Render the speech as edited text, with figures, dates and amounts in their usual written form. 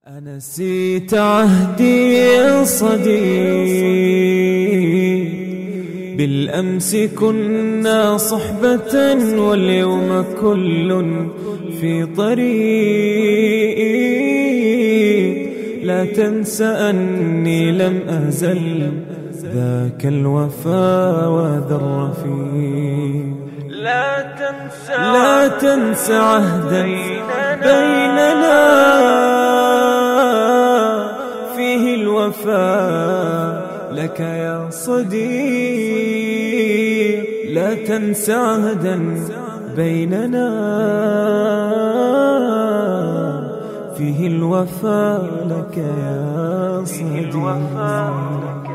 أنسيت عهدي يا صديق، بالأمس كنا صحبة واليوم كل في طريق. لا تنس أني لم أزل ذاك الوفا وذا الرفيق. لا تنس عهدا بيننا فيه الوفاء لك يا صديق. لا تنس عهدا بيننا فيه الوفاء لك يا صديق.